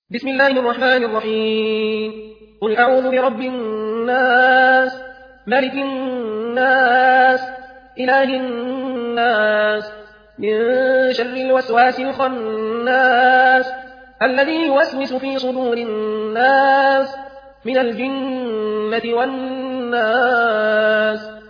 بسم الله الرحمن الرحيم. قل أعوذ برب الناس، ملك الناس، إله الناس، من شر الوسواس الخناس الذي يوسوس في صدور الناس من الجنة والناس.